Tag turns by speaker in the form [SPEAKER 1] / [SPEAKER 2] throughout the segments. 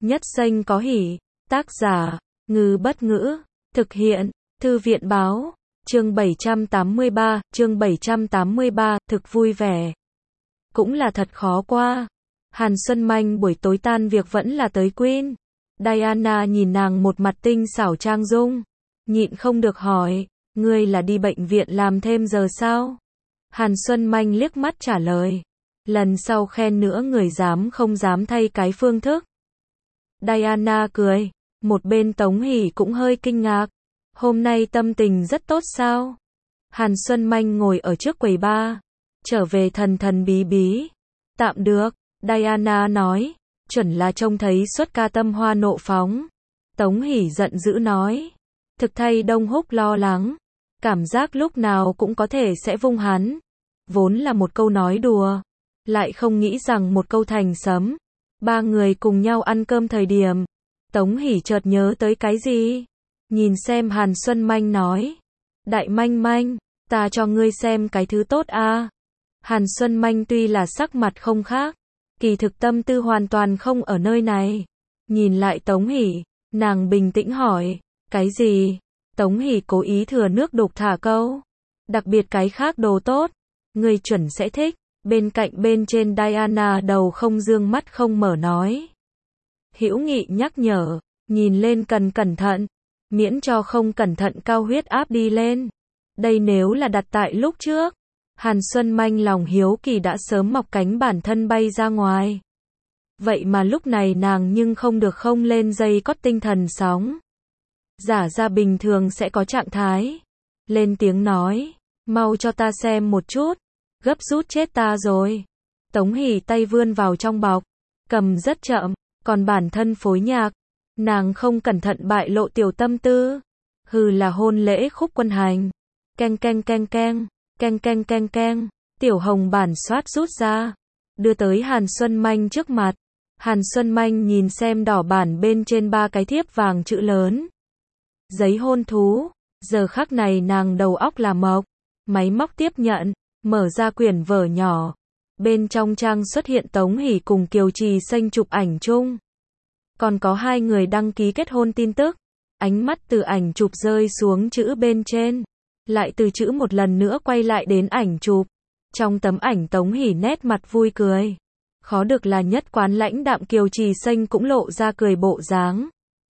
[SPEAKER 1] Nhất danh có hỷ. Tác giả, Ngư Bất Ngữ. Thực hiện, Thư viện Báo. Chương 783, thực vui vẻ. Cũng là thật khó qua. Hàn Xuân Manh buổi tối tan việc vẫn là tới Queen. Diana nhìn nàng một mặt tinh xảo trang dung. Nhịn không được hỏi, ngươi là đi bệnh viện làm thêm giờ sao? Hàn Xuân Manh liếc mắt trả lời. Lần sau khen nữa người dám không dám thay cái phương thức. Diana cười. Một bên Tống Hỷ cũng hơi kinh ngạc. Hôm nay tâm tình rất tốt sao? Hàn Xuân Manh ngồi ở trước quầy bar. Trở về thần thần bí bí. Tạm được, Diana nói. Chuẩn là trông thấy xuất ca tâm hoa nộ phóng. Tống Hỷ giận dữ nói. Thực thay Đông Húc lo lắng. Cảm giác lúc nào cũng có thể sẽ vung hắn. Vốn là một câu nói đùa. Lại không nghĩ rằng một câu thành sấm. Ba người cùng nhau ăn cơm thời điểm. Tống Hỷ chợt nhớ tới cái gì? Nhìn xem Hàn Xuân Manh nói. Đại Manh Manh, ta cho ngươi xem cái thứ tốt a. Hàn Xuân Manh tuy là sắc mặt không khác. Kỳ thực tâm tư hoàn toàn không ở nơi này. Nhìn lại Tống Hỷ, nàng bình tĩnh hỏi. Cái gì? Tống Hỷ cố ý thừa nước đục thả câu. Đặc biệt cái khác đồ tốt. Ngươi chuẩn sẽ thích. Bên cạnh bên trên Diana đầu không dương mắt không mở nói. Hữu Nghị nhắc nhở. Nhìn lên cần cẩn thận. Miễn cho không cẩn thận cao huyết áp đi lên. Đây nếu là đặt tại lúc trước. Hàn Xuân Manh lòng hiếu kỳ đã sớm mọc cánh bản thân bay ra ngoài. Vậy mà lúc này nàng nhưng không được không lên dây cót tinh thần sóng. Giả ra bình thường sẽ có trạng thái. Lên tiếng nói. Mau cho ta xem một chút. Gấp rút chết ta rồi. Tống Hỷ tay vươn vào trong bọc. Cầm rất chậm. Còn bản thân phối nhạc. Nàng không cẩn thận bại lộ tiểu tâm tư. Hừ là hôn lễ khúc quân hành. Keng keng keng keng. Keng keng keng keng. Tiểu hồng bản soát rút ra. Đưa tới Hàn Xuân Manh trước mặt. Hàn Xuân Manh nhìn xem đỏ bản bên trên 3 cái thiếp vàng chữ lớn. Giấy hôn thú. Giờ khắc này nàng đầu óc là mộc. Máy móc tiếp nhận. Mở ra quyển vở nhỏ. Bên trong trang xuất hiện Tống Hỷ cùng Kiều Trì Xanh chụp ảnh chung. Còn có hai người đăng ký kết hôn tin tức. Ánh mắt từ ảnh chụp rơi xuống chữ bên trên. Lại từ chữ một lần nữa quay lại đến ảnh chụp. Trong tấm ảnh Tống Hỷ nét mặt vui cười. Khó được là nhất quán lãnh đạm Kiều Trì Xanh cũng lộ ra cười bộ dáng.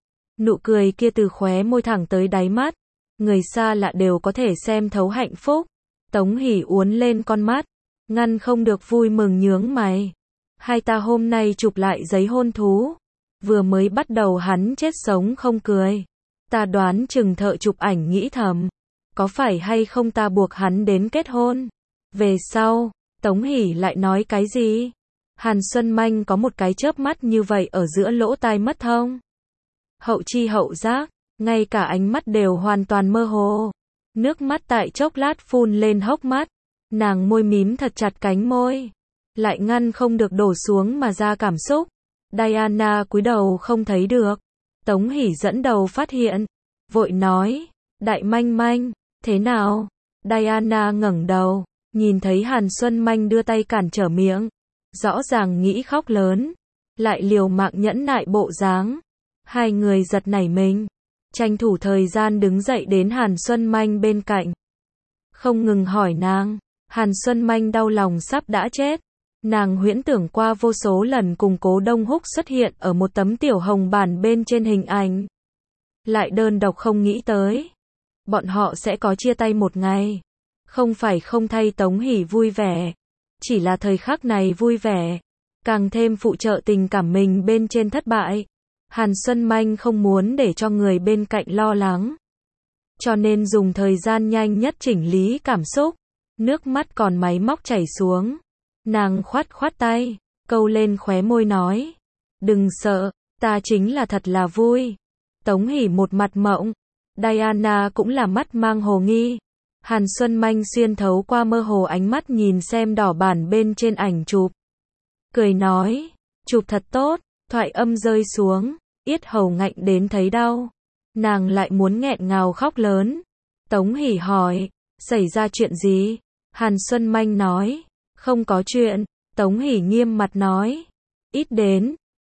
[SPEAKER 1] Nụ cười kia từ khóe môi thẳng tới đáy mắt. Người xa lạ đều có thể xem thấu hạnh phúc. Tống Hỷ uốn lên con mắt. Ngăn không được vui mừng nhướng mày. Hai ta hôm nay chụp lại giấy hôn thú. Vừa mới bắt đầu hắn chết sống không cười. Ta đoán chừng thợ chụp ảnh nghĩ thầm. Có phải hay không ta buộc hắn đến kết hôn? Về sau, Tống Hỷ lại nói cái gì? Hàn Xuân Manh có một cái chớp mắt như vậy ở giữa lỗ tai mất thông. Hậu chi hậu giác, ngay cả ánh mắt đều hoàn toàn mơ hồ. Nước mắt tại chốc lát phun lên hốc mắt. Nàng môi mím thật chặt cánh môi. Lại ngăn không được đổ xuống mà ra cảm xúc. Diana cúi đầu không thấy được. Tống Hỷ dẫn đầu phát hiện. Vội nói. Đại Manh Manh, thế nào? Diana ngẩng đầu. Nhìn thấy Hàn Xuân Manh đưa tay cản trở miệng. Rõ ràng nghĩ khóc lớn. Lại liều mạng nhẫn nại bộ dáng. Hai người giật nảy mình. Tranh thủ thời gian đứng dậy đến Hàn Xuân Manh bên cạnh. Không ngừng hỏi nàng. Hàn Xuân Manh đau lòng sắp đã chết. Nàng huyễn tưởng qua vô số lần cùng Cố Đông Húc xuất hiện ở một tấm tiểu hồng bản bên trên hình ảnh. Lại đơn độc không nghĩ tới. Bọn họ sẽ có chia tay một ngày. Không phải không thay Tống Hỷ vui vẻ. Chỉ là thời khắc này vui vẻ. Càng thêm phụ trợ tình cảm mình bên trên thất bại. Hàn Xuân Manh không muốn để cho người bên cạnh lo lắng. Cho nên dùng thời gian nhanh nhất chỉnh lý cảm xúc. Nước mắt còn máy móc chảy xuống. Nàng khoát khoát tay. Câu lên khóe môi nói. Đừng sợ, ta chính là thật là vui. Tống Hỷ một mặt mộng. Diana cũng là mắt mang hồ nghi. Hàn Xuân Manh xuyên thấu qua mơ hồ ánh mắt nhìn xem đỏ bản bên trên ảnh chụp. Cười nói. Chụp thật tốt. Thoại âm rơi xuống. Yết hầu ngạnh đến thấy đau. Nàng lại muốn nghẹn ngào khóc lớn. Tống Hỷ hỏi. Xảy ra chuyện gì? Hàn Xuân Manh nói. Không có chuyện. Tống Hỷ nghiêm mặt nói. Ít đến.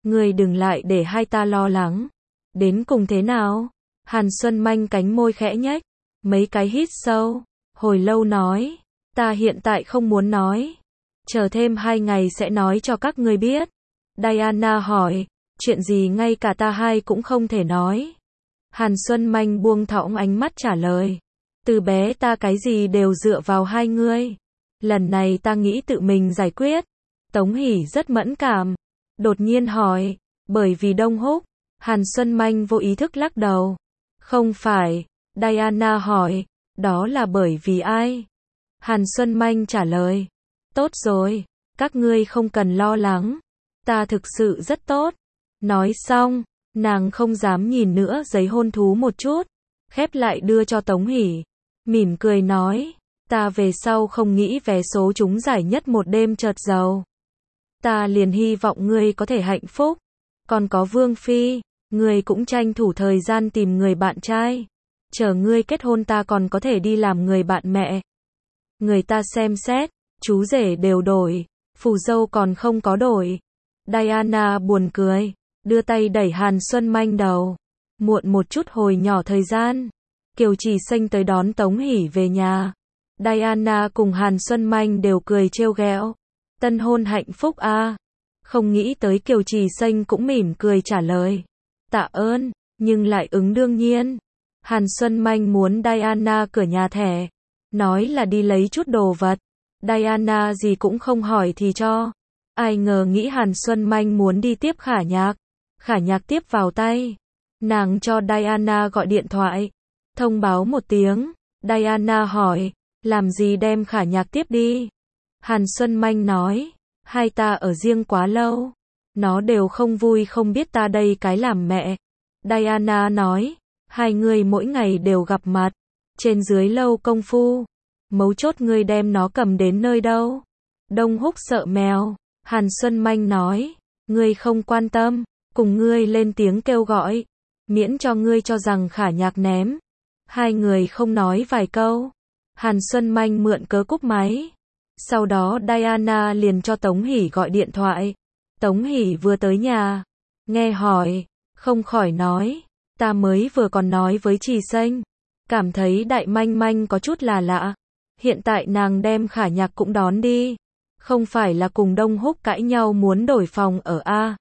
[SPEAKER 1] Ngươi đừng lại để hai ta lo lắng. Đến cùng thế nào? Hàn Xuân Manh cánh môi khẽ nhếch, mấy cái hít sâu, hồi lâu nói, ta hiện tại không muốn nói. Chờ thêm 2 ngày sẽ nói cho các ngươi biết. Diana hỏi, chuyện gì ngay cả ta hai cũng không thể nói. Hàn Xuân Manh buông thõng ánh mắt trả lời, từ bé ta cái gì đều dựa vào hai ngươi. Lần này ta nghĩ tự mình giải quyết. Tống Hỷ rất mẫn cảm, đột nhiên hỏi, bởi vì Đông Húc. Hàn Xuân Manh vô ý thức lắc đầu. Không phải. Diana hỏi, đó là bởi vì ai? Hàn Xuân Manh trả lời, tốt rồi, các ngươi không cần lo lắng. Ta thực sự rất tốt. Nói xong, nàng không dám nhìn nữa giấy hôn thú một chút, khép lại đưa cho Tống Hỷ, mỉm cười nói, ta về sau không nghĩ vé số trúng giải nhất một đêm chợt giàu. Ta liền hy vọng ngươi có thể hạnh phúc. Còn có Vương Phi, ngươi cũng tranh thủ thời gian tìm người bạn trai. Chờ ngươi kết hôn ta còn có thể đi làm người bạn mẹ. Người ta xem xét, chú rể đều đổi, phù dâu còn không có đổi. Diana buồn cười, đưa tay đẩy Hàn Xuân Manh đầu. Muộn một chút hồi nhỏ thời gian, Kiều Trì Xanh tới đón Tống Hỷ về nhà. Diana cùng Hàn Xuân Manh đều cười trêu ghẹo. Tân hôn hạnh phúc à? Không nghĩ tới Kiều Trì Xanh cũng mỉm cười trả lời. Tạ ơn, nhưng lại ứng đương nhiên. Hàn Xuân Manh muốn Diana cửa nhà thẻ, nói là đi lấy chút đồ vật. Diana gì cũng không hỏi thì cho. Ai ngờ nghĩ Hàn Xuân Manh muốn đi tiếp Khả Nhạc. Khả Nhạc tiếp vào tay. Nàng cho Diana gọi điện thoại, thông báo một tiếng. Diana hỏi, làm gì đem Khả Nhạc tiếp đi? Hàn Xuân Manh nói, hai ta ở riêng quá lâu, nó đều không vui không biết ta đây cái làm mẹ. Diana nói, hai người mỗi ngày đều gặp mặt, trên dưới lâu công phu, mấu chốt ngươi đem nó cầm đến nơi đâu? Đông Húc sợ mèo. Hàn Xuân Manh nói, ngươi không quan tâm, cùng ngươi lên tiếng kêu gọi, miễn cho ngươi cho rằng Khả Nhạc ném. Hai người không nói vài câu, Hàn Xuân Manh mượn cớ cúp máy. Sau đó Diana liền cho Tống Hỷ gọi điện thoại. Tống Hỷ vừa tới nhà, nghe hỏi, không khỏi nói, ta mới vừa còn nói với Trì Xanh, cảm thấy Đại Manh Manh có chút là lạ. Hiện tại nàng đem Khả Nhạc cũng đón đi, không phải là cùng Đông Húc cãi nhau muốn đổi phòng ở a?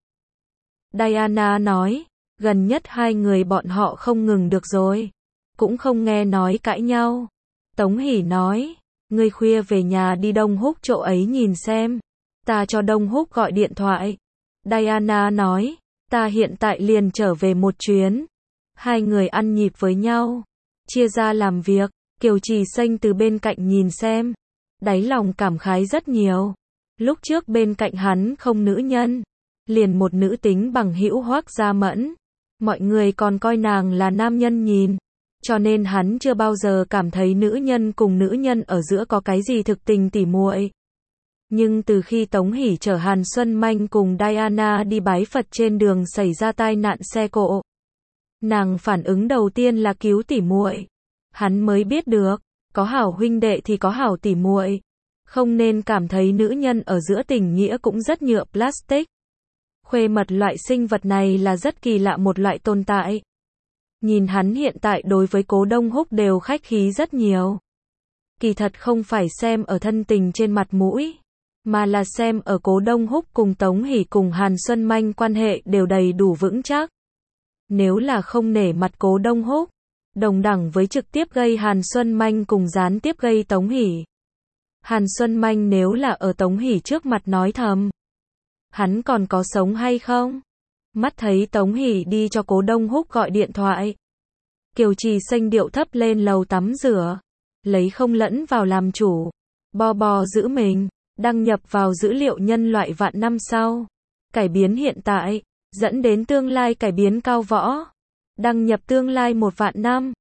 [SPEAKER 1] Diana nói, gần nhất hai người bọn họ không ngừng được rồi, cũng không nghe nói cãi nhau. Tống Hỷ nói, ngươi khuya về nhà đi Đông Húc chỗ ấy nhìn xem, ta cho Đông Húc gọi điện thoại. Diana nói, ta hiện tại liền trở về một chuyến. Hai người ăn nhịp với nhau, chia ra làm việc. Kiều Trì Xanh từ bên cạnh nhìn xem, đáy lòng cảm khái rất nhiều. Lúc trước bên cạnh hắn không nữ nhân, liền một nữ tính bằng hữu Hoắc Gia Mẫn. Mọi người còn coi nàng là nam nhân nhìn, cho nên hắn chưa bao giờ cảm thấy nữ nhân cùng nữ nhân ở giữa có cái gì thực tình tỉ muội. Nhưng từ khi Tống Hỷ chở Hàn Xuân Manh cùng Diana đi bái Phật trên đường xảy ra tai nạn xe cộ, nàng phản ứng đầu tiên là cứu tỉ muội. Hắn mới biết được, có hảo huynh đệ thì có hảo tỉ muội, không nên cảm thấy nữ nhân ở giữa tình nghĩa cũng rất nhựa plastic. Khuê mật loại sinh vật này là rất kỳ lạ một loại tồn tại. Nhìn hắn hiện tại đối với Cố Đông Húc đều khách khí rất nhiều. Kỳ thật không phải xem ở thân tình trên mặt mũi, mà là xem ở Cố Đông Húc cùng Tống Hỷ cùng Hàn Xuân Manh quan hệ đều đầy đủ vững chắc. Nếu là không nể mặt Cố Đông Húc, đồng đẳng với trực tiếp gây Hàn Xuân Manh cùng gián tiếp gây Tống Hỷ. Hàn Xuân Manh nếu là ở Tống Hỷ trước mặt nói thầm, hắn còn có sống hay không? Mắt thấy Tống Hỷ đi cho Cố Đông Húc gọi điện thoại, Kiều Trì Xanh điệu thấp lên lầu tắm rửa, lấy không lẫn vào làm chủ, bo giữ mình, đăng nhập vào dữ liệu nhân loại vạn năm sau, cải biến hiện tại, dẫn đến tương lai cải biến cao võ, đăng nhập tương lai 1 vạn năm.